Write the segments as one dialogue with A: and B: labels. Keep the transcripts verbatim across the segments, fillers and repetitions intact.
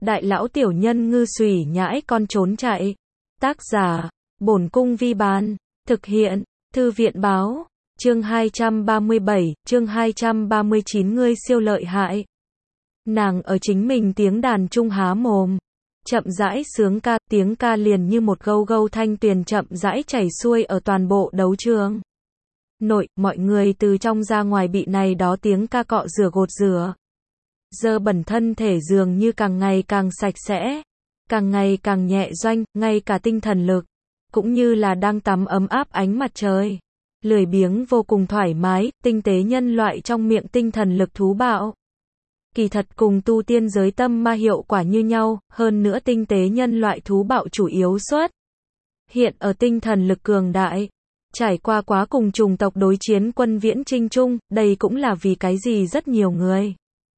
A: Đại lão tiểu nhân ngư xùy nhãi con trốn chạy. Tác giả, Bổn Cung Vi Bán. Thực hiện, Thư viện Báo. Chương hai trăm ba mươi bảy, chương hai trăm ba mươi chín ngươi siêu lợi hại. Nàng ở chính mình tiếng đàn trung há mồm. Chậm rãi sướng ca, tiếng ca liền như một gâu gâu thanh tuyền chậm rãi chảy xuôi ở toàn bộ đấu trường. Nội, mọi người từ trong ra ngoài bị này đó tiếng ca cọ rửa gột rửa. Dơ bẩn thân thể dường như càng ngày càng sạch sẽ, càng ngày càng nhẹ doanh, ngay cả tinh thần lực, cũng như là đang tắm ấm áp ánh mặt trời. Lười biếng vô cùng thoải mái, tinh tế nhân loại trong miệng tinh thần lực thú bạo. Kỳ thật cùng tu tiên giới tâm ma hiệu quả như nhau, hơn nữa tinh tế nhân loại thú bạo chủ yếu xuất hiện ở tinh thần lực cường đại. Trải qua quá cùng chủng tộc đối chiến quân viễn trinh chung, đây cũng là vì cái gì rất nhiều người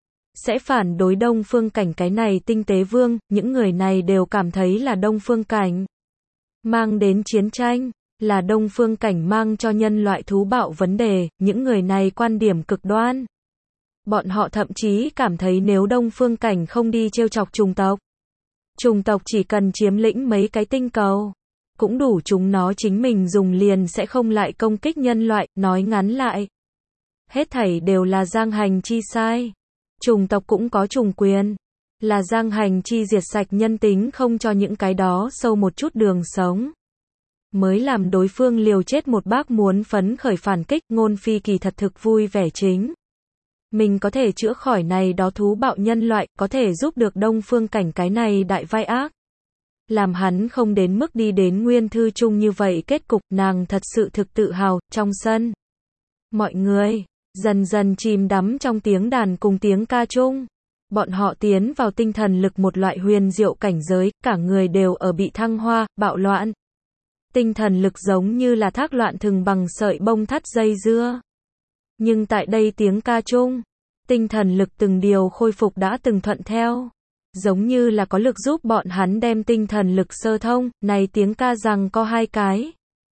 A: sẽ phản đối Đông Phương Cảnh cái này tinh tế vương, những người này đều cảm thấy là Đông Phương Cảnh mang đến chiến tranh, là Đông Phương Cảnh mang cho nhân loại thú bạo vấn đề, những người này quan điểm cực đoan. Bọn họ thậm chí cảm thấy nếu Đông Phương Cảnh không đi trêu chọc chủng tộc, chủng tộc chỉ cần chiếm lĩnh mấy cái tinh cầu, cũng đủ chúng nó chính mình dùng liền sẽ không lại công kích nhân loại, nói ngắn lại. Hết thảy đều là Giang Hành Chi sai. Chủng tộc cũng có chủng quyền. Là Giang Hành Chi diệt sạch nhân tính không cho những cái đó sâu một chút đường sống. Mới làm đối phương liều chết một bác muốn phấn khởi phản kích, Ngôn Phi kỳ thật thực vui vẻ chính. Mình có thể chữa khỏi này đó thú bạo nhân loại, có thể giúp được Đông Phương Cảnh cái này đại vai ác. Làm hắn không đến mức đi đến nguyên thư chung như vậy kết cục, nàng thật sự thực tự hào, trong sân. Mọi người, dần dần chìm đắm trong tiếng đàn cùng tiếng ca chung. Bọn họ tiến vào tinh thần lực một loại huyền diệu cảnh giới, cả người đều ở bị thăng hoa, bạo loạn. Tinh thần lực giống như là thác loạn thừng bằng sợi bông thắt dây dưa. Nhưng tại đây tiếng ca chung, tinh thần lực từng điều khôi phục đã từng thuận theo. Giống như là có lực giúp bọn hắn đem tinh thần lực sơ thông, này tiếng ca rằng có hai cái.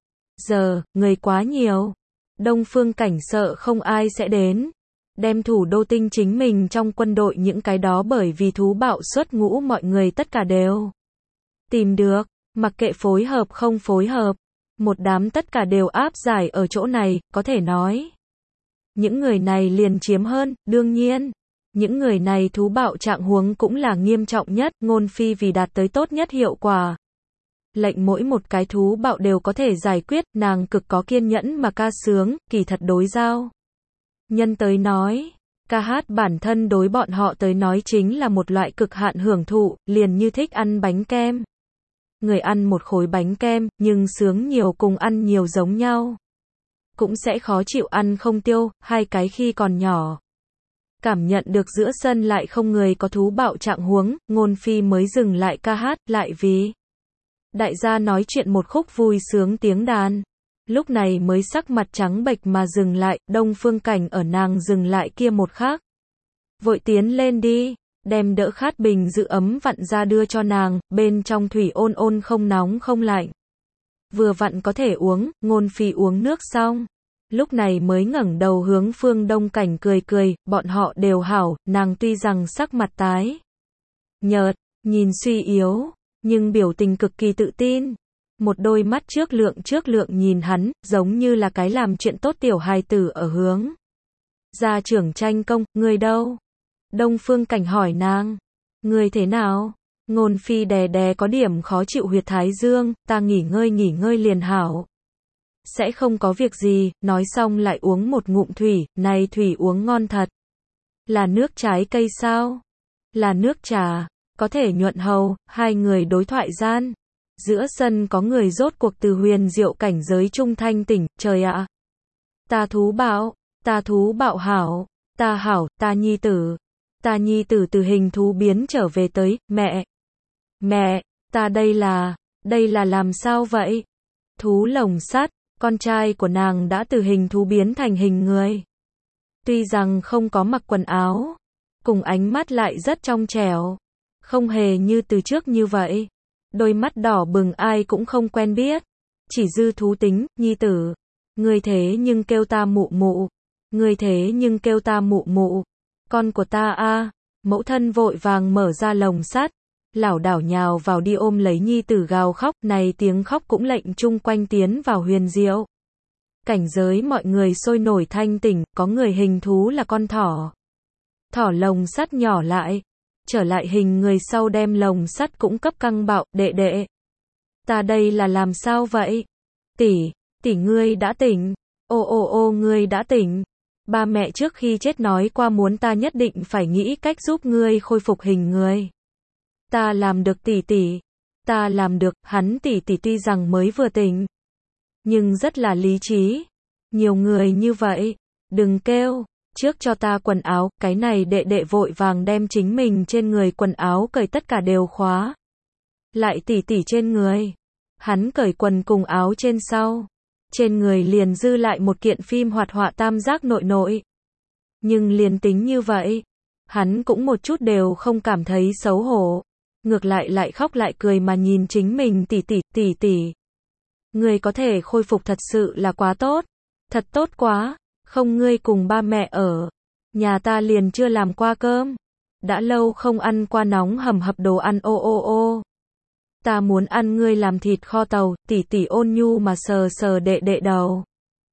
A: Giờ, người quá nhiều. Đông Phương Cảnh sợ không ai sẽ đến. Đem thủ đô tinh chính mình trong quân đội những cái đó bởi vì thú bạo xuất ngũ mọi người tất cả đều tìm được, mặc kệ phối hợp không phối hợp. Một đám tất cả đều áp giải ở chỗ này, có thể nói. Những người này liền chiếm hơn, đương nhiên. Những người này thú bạo trạng huống cũng là nghiêm trọng nhất, Ngôn Phi vì đạt tới tốt nhất hiệu quả. Lệnh mỗi một cái thú bạo đều có thể giải quyết, nàng cực có kiên nhẫn mà ca sướng, kỳ thật đối giao. Nhân tới nói, ca hát bản thân đối bọn họ tới nói chính là một loại cực hạn hưởng thụ, liền như thích ăn bánh kem. Người ăn một khối bánh kem, nhưng sướng nhiều cùng ăn nhiều giống nhau. Cũng sẽ khó chịu ăn không tiêu, hai cái khi còn nhỏ. Cảm nhận được giữa sân lại không người có thú bạo trạng huống, Ngôn Phi mới dừng lại ca hát, lại vì đại gia nói chuyện một khúc vui sướng tiếng đàn. Lúc này mới sắc mặt trắng bệch mà dừng lại, Đông Phương Cảnh ở nàng dừng lại kia một khắc. Vội tiến lên đi, đem đỡ khát bình giữ ấm vặn ra đưa cho nàng, bên trong thủy ôn ôn không nóng không lạnh. Vừa vặn có thể uống, Ngôn Phi uống nước xong. Lúc này mới ngẩng đầu hướng Phương Đông Cảnh cười cười, bọn họ đều hảo, nàng tuy rằng sắc mặt tái nhợt, nhìn suy yếu, nhưng biểu tình cực kỳ tự tin. Một đôi mắt trước lượng trước lượng nhìn hắn, giống như là cái làm chuyện tốt tiểu hài tử ở hướng gia trưởng tranh công, người đâu? Đông Phương Cảnh hỏi nàng, người thế nào? Ngôn Phi đè đè có điểm khó chịu huyệt thái dương, ta nghỉ ngơi nghỉ ngơi liền hảo. Sẽ không có việc gì, nói xong lại uống một ngụm thủy, này thủy uống ngon thật. Là nước trái cây sao? Là nước trà, có thể nhuận hầu, hai người đối thoại gian. Giữa sân có người rốt cuộc từ huyền diệu cảnh giới trung thanh tỉnh, trời ạ. Ta thú bạo, ta thú bạo hảo, ta hảo, ta nhi tử. Ta nhi tử từ hình thú biến trở về tới, mẹ. Mẹ, ta đây là, đây là làm sao vậy? Thú lồng sắt. Con trai của nàng đã từ hình thú biến thành hình người. Tuy rằng không có mặc quần áo, cùng ánh mắt lại rất trong trẻo, không hề như từ trước như vậy. Đôi mắt đỏ bừng ai cũng không quen biết. Chỉ dư thú tính, nhi tử. Người thế nhưng kêu ta mụ mụ. Người thế nhưng kêu ta mụ mụ. Con của ta a. Mẫu thân vội vàng mở ra lồng sắt, lảo đảo nhào vào đi ôm lấy nhi tử gào khóc, này tiếng khóc cũng lệnh chung quanh tiến vào huyền diệu. Cảnh giới mọi người sôi nổi thanh tỉnh, có người hình thú là con thỏ. Thỏ lồng sắt nhỏ lại, trở lại hình người sau đem lồng sắt cũng cấp căng bạo, đệ đệ. Ta đây là làm sao vậy? Tỷ, tỷ ngươi đã tỉnh. Ô ô ô ngươi đã tỉnh. Ba mẹ trước khi chết nói qua muốn ta nhất định phải nghĩ cách giúp ngươi khôi phục hình người. Ta làm được tỷ tỷ. Ta làm được, hắn tỷ tỷ tuy rằng mới vừa tỉnh. Nhưng rất là lý trí. Nhiều người như vậy. Đừng kêu. Trước cho ta quần áo, cái này đệ đệ vội vàng đem chính mình trên người quần áo cởi tất cả đều khóa. Lại tỉ tỉ trên người. Hắn cởi quần cùng áo trên sau. Trên người liền dư lại một kiện phim hoạt họa tam giác nội nội. Nhưng liền tính như vậy, hắn cũng một chút đều không cảm thấy xấu hổ. Ngược lại lại khóc lại cười mà nhìn chính mình tỉ tỉ, tỉ tỉ. Người có thể khôi phục thật sự là quá tốt. Thật tốt quá. Không ngươi cùng ba mẹ ở. Nhà ta liền chưa làm qua cơm. Đã lâu không ăn qua nóng hầm hập đồ ăn ô ô ô. Ta muốn ăn ngươi làm thịt kho tàu, tỉ tỉ ôn nhu mà sờ sờ đệ đệ đầu.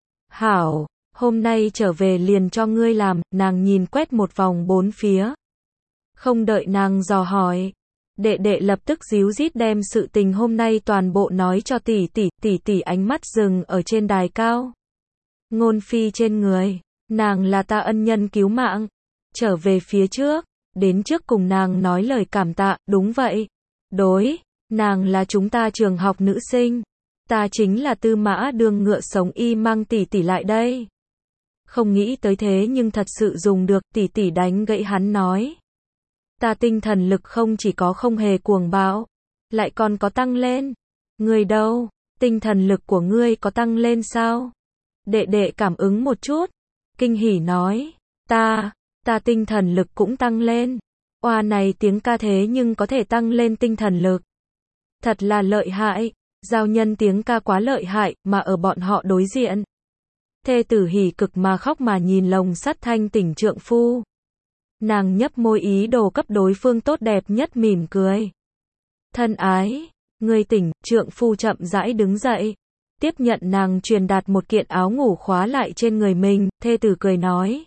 A: Hảo, hôm nay trở về liền cho ngươi làm, nàng nhìn quét một vòng bốn phía. Không đợi nàng dò hỏi. Đệ đệ lập tức díu dít đem sự tình hôm nay toàn bộ nói cho tỷ tỷ, tỷ tỷ ánh mắt dừng ở trên đài cao. Ngôn phi trên người, nàng là ta ân nhân cứu mạng. Trở về phía trước, đến trước cùng nàng nói lời cảm tạ, đúng vậy. Đối, nàng là chúng ta trường học nữ sinh. Ta chính là Tư Mã Đường ngựa sống y mang tỷ tỷ lại đây. Không nghĩ tới thế nhưng thật sự dùng được, tỷ tỷ đánh gãy hắn nói. Ta tinh thần lực không chỉ có không hề cuồng bạo, lại còn có tăng lên. Ngươi đâu, tinh thần lực của ngươi có tăng lên sao? Đệ đệ cảm ứng một chút, kinh hỉ nói, ta, ta tinh thần lực cũng tăng lên. Oa này tiếng ca thế nhưng có thể tăng lên tinh thần lực. Thật là lợi hại, giao nhân tiếng ca quá lợi hại, mà ở bọn họ đối diện. Thê tử hỉ cực mà khóc mà nhìn lồng sắt thanh tỉnh trượng phu. Nàng nhấp môi ý đồ cấp đối phương tốt đẹp nhất mỉm cười. Thân ái, ngươi tỉnh, trượng phu chậm rãi đứng dậy. Tiếp nhận nàng truyền đạt một kiện áo ngủ khóa lại trên người mình, thê tử cười nói.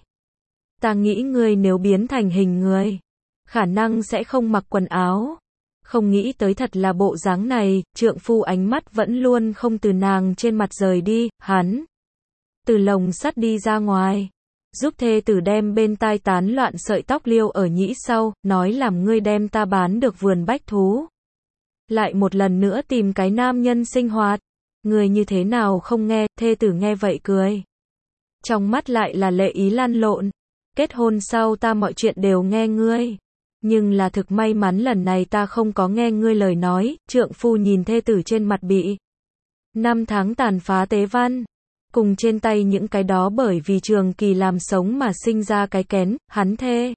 A: Ta nghĩ ngươi nếu biến thành hình người, khả năng sẽ không mặc quần áo. Không nghĩ tới thật là bộ dáng này, trượng phu ánh mắt vẫn luôn không từ nàng trên mặt rời đi, hắn. Từ lồng sắt đi ra ngoài, giúp thê tử đem bên tai tán loạn sợi tóc liêu ở nhĩ sau, nói làm ngươi đem ta bán được vườn bách thú. Lại một lần nữa tìm cái nam nhân sinh hoạt. Người như thế nào không nghe, thê tử nghe vậy cười. Trong mắt lại là lệ ý lan lộn. Kết hôn sau ta mọi chuyện đều nghe ngươi. Nhưng là thực may mắn lần này ta không có nghe ngươi lời nói, trượng phu nhìn thê tử trên mặt bị. Năm tháng tàn phá tế văn. Cùng trên tay những cái đó bởi vì trường kỳ làm sống mà sinh ra cái kén, hắn thê.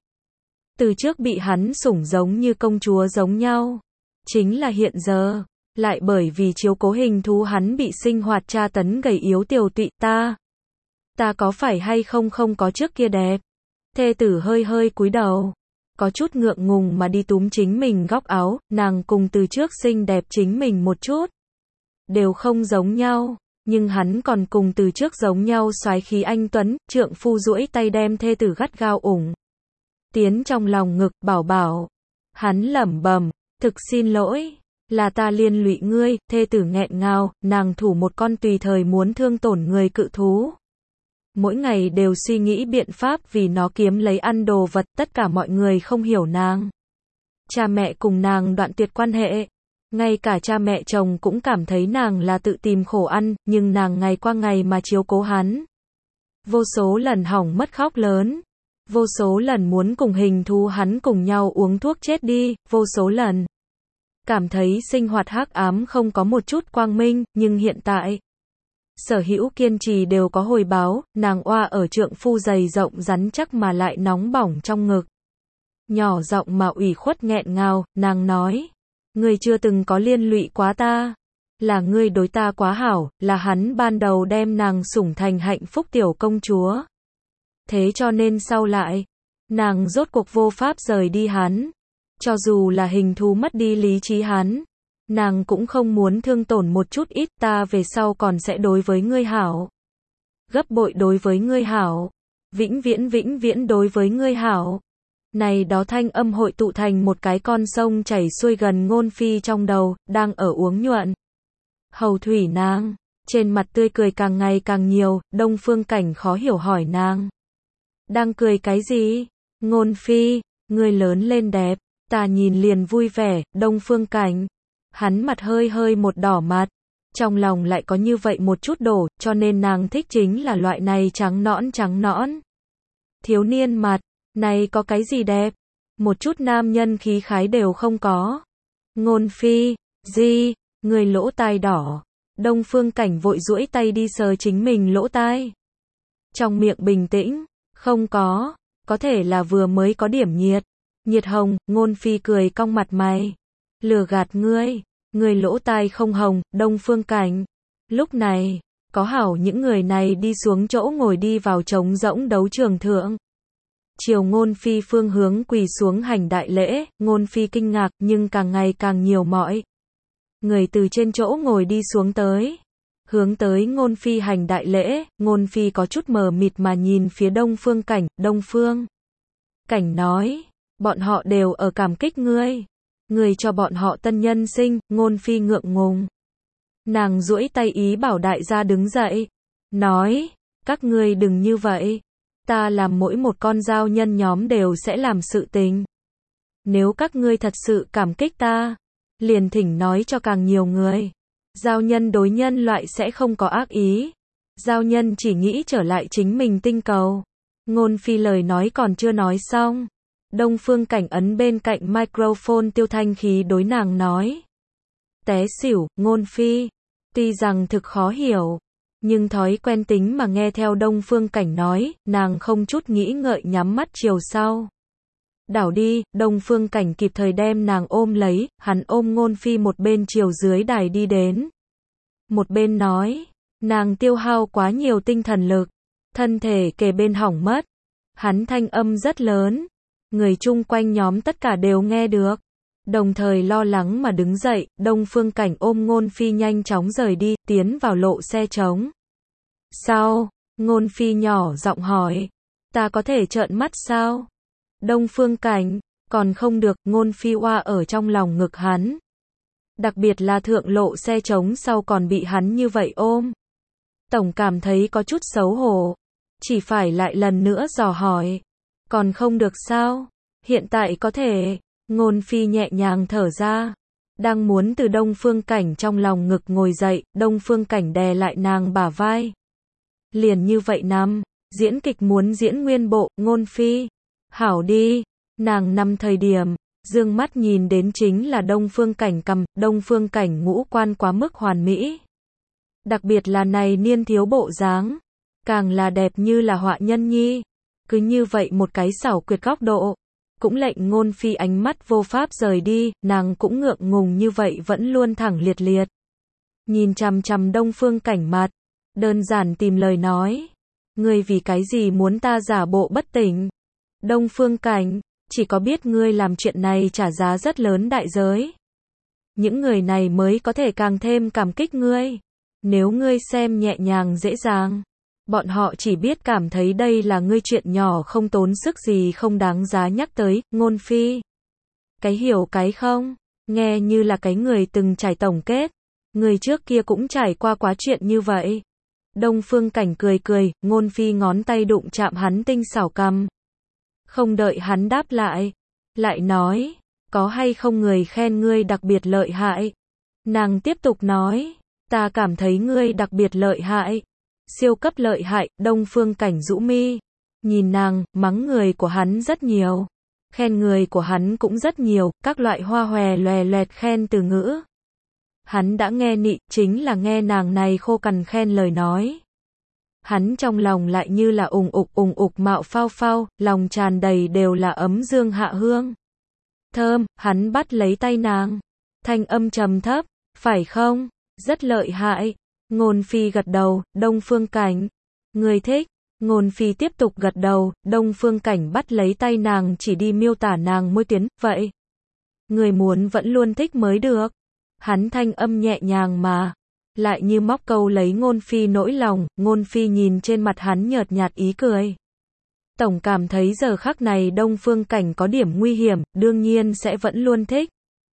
A: Từ trước bị hắn sủng giống như công chúa giống nhau. Chính là hiện giờ. Lại bởi vì chiếu cố hình thú hắn bị sinh hoạt tra tấn gầy yếu tiều tụy ta. Ta có phải hay không không có trước kia đẹp. Thê tử hơi hơi cúi đầu. Có chút ngượng ngùng mà đi túm chính mình góc áo, nàng cùng từ trước xinh đẹp chính mình một chút. Đều không giống nhau, nhưng hắn còn cùng từ trước giống nhau soái khí anh tuấn, trượng phu duỗi tay đem thê tử gắt gao ủng. Tiến trong lòng ngực, bảo bảo. Hắn lẩm bẩm, thực xin lỗi. Là ta liên lụy ngươi, thê tử nghẹn ngào, nàng thủ một con tùy thời muốn thương tổn người cự thú. Mỗi ngày đều suy nghĩ biện pháp vì nó kiếm lấy ăn đồ vật, tất cả mọi người không hiểu nàng. Cha mẹ cùng nàng đoạn tuyệt quan hệ. Ngay cả cha mẹ chồng cũng cảm thấy nàng là tự tìm khổ ăn, nhưng nàng ngày qua ngày mà chiếu cố hắn. Vô số lần hỏng mất khóc lớn. Vô số lần muốn cùng hình thú hắn cùng nhau uống thuốc chết đi, vô số lần. Cảm thấy sinh hoạt hắc ám không có một chút quang minh, nhưng hiện tại. Sở hữu kiên trì đều có hồi báo, nàng oa ở trượng phu dày rộng rắn chắc mà lại nóng bỏng trong ngực. Nhỏ giọng mà ủy khuất nghẹn ngào, nàng nói. Ngươi chưa từng có liên lụy quá ta. Là ngươi đối ta quá hảo, là hắn ban đầu đem nàng sủng thành hạnh phúc tiểu công chúa. Thế cho nên sau lại, nàng rốt cuộc vô pháp rời đi hắn. Cho dù là hình thú mất đi lý trí hắn, nàng cũng không muốn thương tổn một chút ít, ta về sau còn sẽ đối với ngươi hảo. Gấp bội đối với ngươi hảo. Vĩnh viễn vĩnh viễn đối với ngươi hảo. Này đó thanh âm hội tụ thành một cái con sông chảy xuôi gần Ngôn Phi trong đầu, đang ở uống nhuận. Hầu thủy nàng, trên mặt tươi cười càng ngày càng nhiều, Đông Phương Cảnh khó hiểu hỏi nàng. Đang cười cái gì? Ngôn Phi, ngươi lớn lên đẹp, ta nhìn liền vui vẻ, Đông Phương Cảnh. Hắn mặt hơi hơi một đỏ mặt, trong lòng lại có như vậy một chút đổ, cho nên nàng thích chính là loại này trắng nõn trắng nõn. Thiếu niên mặt, này có cái gì đẹp? Một chút nam nhân khí khái đều không có. Ngôn Phi, gì? Người lỗ tai đỏ. Đông Phương Cảnh vội duỗi tay đi sờ chính mình lỗ tai. Trong miệng bình tĩnh, không có, có thể là vừa mới có điểm nhiệt. Nhiệt hồng, Ngôn Phi cười cong mặt mày. Lừa gạt ngươi, ngươi lỗ tai không hồng, Đông Phương Cảnh. Lúc này, có hảo những người này đi xuống chỗ ngồi đi vào trống rỗng đấu trường thượng. Chiều Ngôn Phi phương hướng quỳ xuống hành đại lễ, Ngôn Phi kinh ngạc nhưng càng ngày càng nhiều mọi người từ trên chỗ ngồi đi xuống tới. Hướng tới Ngôn Phi hành đại lễ, Ngôn Phi có chút mờ mịt mà nhìn phía Đông Phương Cảnh, Đông Phương Cảnh nói, bọn họ đều ở cảm kích ngươi. Ngươi cho bọn họ tân nhân sinh, Ngôn Phi ngượng ngùng. Nàng duỗi tay ý bảo đại gia đứng dậy, nói, các ngươi đừng như vậy. Ta làm mỗi một con giao nhân nhóm đều sẽ làm sự tình. Nếu các ngươi thật sự cảm kích ta, liền thỉnh nói cho càng nhiều người. Giao nhân đối nhân loại sẽ không có ác ý. Giao nhân chỉ nghĩ trở lại chính mình tinh cầu. Ngôn Phi lời nói còn chưa nói xong. Đông Phương Cảnh ấn bên cạnh microphone tiêu thanh khí đối nàng nói. Té xỉu, Ngôn Phi. Tuy rằng thực khó hiểu, nhưng thói quen tính mà nghe theo Đông Phương Cảnh nói, nàng không chút nghĩ ngợi nhắm mắt chiều sau. Đảo đi, Đông Phương Cảnh kịp thời đem nàng ôm lấy, hắn ôm Ngôn Phi một bên chiều dưới đài đi đến. Một bên nói, nàng tiêu hao quá nhiều tinh thần lực, thân thể kề bên hỏng mất. Hắn thanh âm rất lớn, người chung quanh nhóm tất cả đều nghe được. Đồng thời lo lắng mà đứng dậy, Đông Phương Cảnh ôm Ngôn Phi nhanh chóng rời đi, tiến vào lộ xe trống. Sao? Ngôn Phi nhỏ giọng hỏi. Ta có thể trợn mắt sao? Đông Phương Cảnh, còn không được, Ngôn Phi oa ở trong lòng ngực hắn. Đặc biệt là thượng lộ xe trống sau còn bị hắn như vậy ôm. Tổng cảm thấy có chút xấu hổ. Chỉ phải lại lần nữa dò hỏi. Còn không được sao? Hiện tại có thể. Ngôn Phi nhẹ nhàng thở ra. Đang muốn từ Đông Phương Cảnh trong lòng ngực ngồi dậy, Đông Phương Cảnh đè lại nàng bả vai. Liền như vậy nằm, diễn kịch muốn diễn nguyên bộ, Ngôn Phi. Hảo đi, nàng nằm thời điểm, dương mắt nhìn đến chính là Đông Phương Cảnh cầm, Đông Phương Cảnh ngũ quan quá mức hoàn mỹ. Đặc biệt là này niên thiếu bộ dáng, càng là đẹp như là họa nhân nhi. Cứ như vậy một cái xảo quyệt góc độ, cũng lệnh Ngôn Phi ánh mắt vô pháp rời đi, nàng cũng ngượng ngùng như vậy vẫn luôn thẳng liệt liệt. Nhìn chằm chằm Đông Phương Cảnh mặt, đơn giản tìm lời nói. Ngươi vì cái gì muốn ta giả bộ bất tỉnh? Đông Phương Cảnh, chỉ có biết ngươi làm chuyện này trả giá rất lớn đại giới. Những người này mới có thể càng thêm cảm kích ngươi. Nếu ngươi xem nhẹ nhàng dễ dàng, bọn họ chỉ biết cảm thấy đây là ngươi chuyện nhỏ không tốn sức gì không đáng giá nhắc tới, Ngôn Phi. Cái hiểu cái không, nghe như là cái người từng trải tổng kết. Người trước kia cũng trải qua quá chuyện như vậy. Đông Phương Cảnh cười cười, Ngôn Phi ngón tay đụng chạm hắn tinh xảo cằm. Không đợi hắn đáp lại, lại nói, có hay không người khen ngươi đặc biệt lợi hại? Nàng tiếp tục nói, ta cảm thấy ngươi đặc biệt lợi hại. Siêu cấp lợi hại, Đông Phương Cảnh rũ mi. Nhìn nàng, mắng người của hắn rất nhiều. Khen người của hắn cũng rất nhiều, các loại hoa hòe loè loẹt khen từ ngữ. Hắn đã nghe nị, chính là nghe nàng này khô cằn khen lời nói. Hắn trong lòng lại như là ùng ục ùng ục mạo phao phao, lòng tràn đầy đều là ấm dương hạ hương. Thơm, hắn bắt lấy tay nàng. Thanh âm trầm thấp, phải không? Rất lợi hại. Ngôn Phi gật đầu, Đông Phương Cảnh. Người thích. Ngôn Phi tiếp tục gật đầu, Đông Phương Cảnh bắt lấy tay nàng chỉ đi miêu tả nàng môi tuyến, vậy. Người muốn vẫn luôn thích mới được. Hắn thanh âm nhẹ nhàng mà lại như móc câu lấy Ngôn Phi nỗi lòng, Ngôn Phi nhìn trên mặt hắn nhợt nhạt ý cười. Tổng cảm thấy giờ khắc này Đông Phương Cảnh có điểm nguy hiểm, đương nhiên sẽ vẫn luôn thích.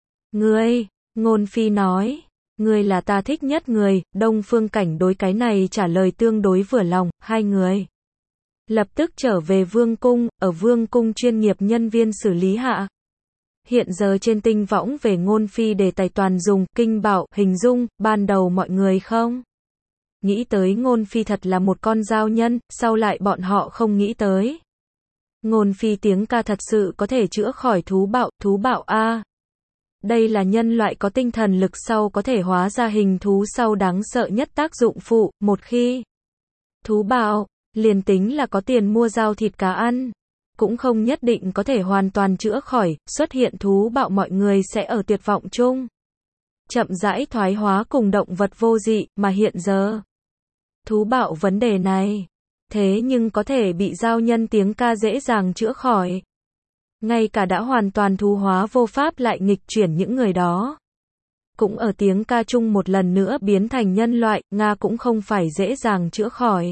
A: Ngươi, Ngôn Phi nói, ngươi là ta thích nhất người, Đông Phương Cảnh đối cái này trả lời tương đối vừa lòng, hai người lập tức trở về Vương Cung, ở Vương Cung chuyên nghiệp nhân viên xử lý hạ. Hiện giờ trên tinh võng về Ngôn Phi đề tài toàn dùng kinh bạo hình dung, ban đầu mọi người không nghĩ tới Ngôn Phi thật là một con dao nhân, sau lại bọn họ không nghĩ tới. Ngôn Phi tiếng ca thật sự có thể chữa khỏi thú bạo, thú bạo a. Đây là nhân loại có tinh thần lực sau có thể hóa ra hình thú sau đáng sợ nhất tác dụng phụ, một khi thú bạo, liền tính là có tiền mua dao thịt cá ăn, cũng không nhất định có thể hoàn toàn chữa khỏi, xuất hiện thú bạo mọi người sẽ ở tuyệt vọng chung. Chậm rãi thoái hóa cùng động vật vô dị, mà hiện giờ, thú bạo vấn đề này, thế nhưng có thể bị giao nhân tiếng ca dễ dàng chữa khỏi. Ngay cả đã hoàn toàn thú hóa vô pháp lại nghịch chuyển những người đó. Cũng ở tiếng ca chung một lần nữa biến thành nhân loại, Nga cũng không phải dễ dàng chữa khỏi.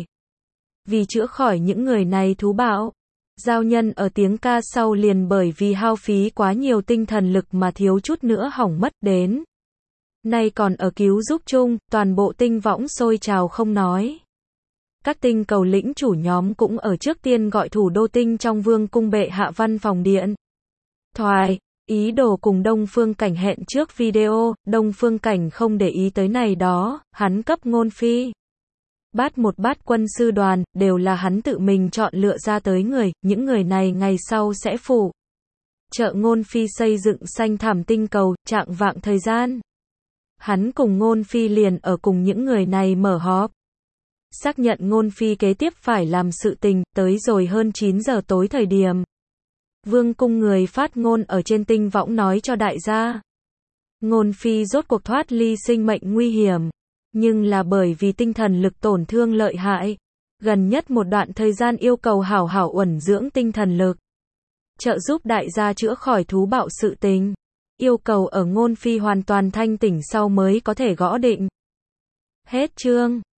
A: Vì chữa khỏi những người này thú bạo, giao nhân ở tiếng ca sau liền bởi vì hao phí quá nhiều tinh thần lực mà thiếu chút nữa hỏng mất đến. Nay còn ở cứu giúp chung, toàn bộ tinh võng sôi trào không nói. Các tinh cầu lĩnh chủ nhóm cũng ở trước tiên gọi thủ đô tinh trong Vương Cung bệ hạ văn phòng điện thoại, ý đồ cùng Đông Phương Cảnh hẹn trước video, Đông Phương Cảnh không để ý tới này đó, hắn cấp Ngôn Phi bát một bát quân sư đoàn, đều là hắn tự mình chọn lựa ra tới người, những người này ngày sau sẽ phụ trợ Ngôn Phi xây dựng xanh thảm tinh cầu, trạng vạng thời gian. Hắn cùng Ngôn Phi liền ở cùng những người này mở họp. Xác nhận Ngôn Phi kế tiếp phải làm sự tình, tới rồi hơn chín giờ tối thời điểm. Vương Cung người phát ngôn ở trên tinh võng nói cho đại gia. Ngôn Phi rốt cuộc thoát ly sinh mệnh nguy hiểm. Nhưng là bởi vì tinh thần lực tổn thương lợi hại. Gần nhất một đoạn thời gian yêu cầu hảo hảo uẩn dưỡng tinh thần lực. Trợ giúp đại gia chữa khỏi thú bạo sự tình. Yêu cầu ở Ngôn Phi hoàn toàn thanh tỉnh sau mới có thể gõ định. Hết chương.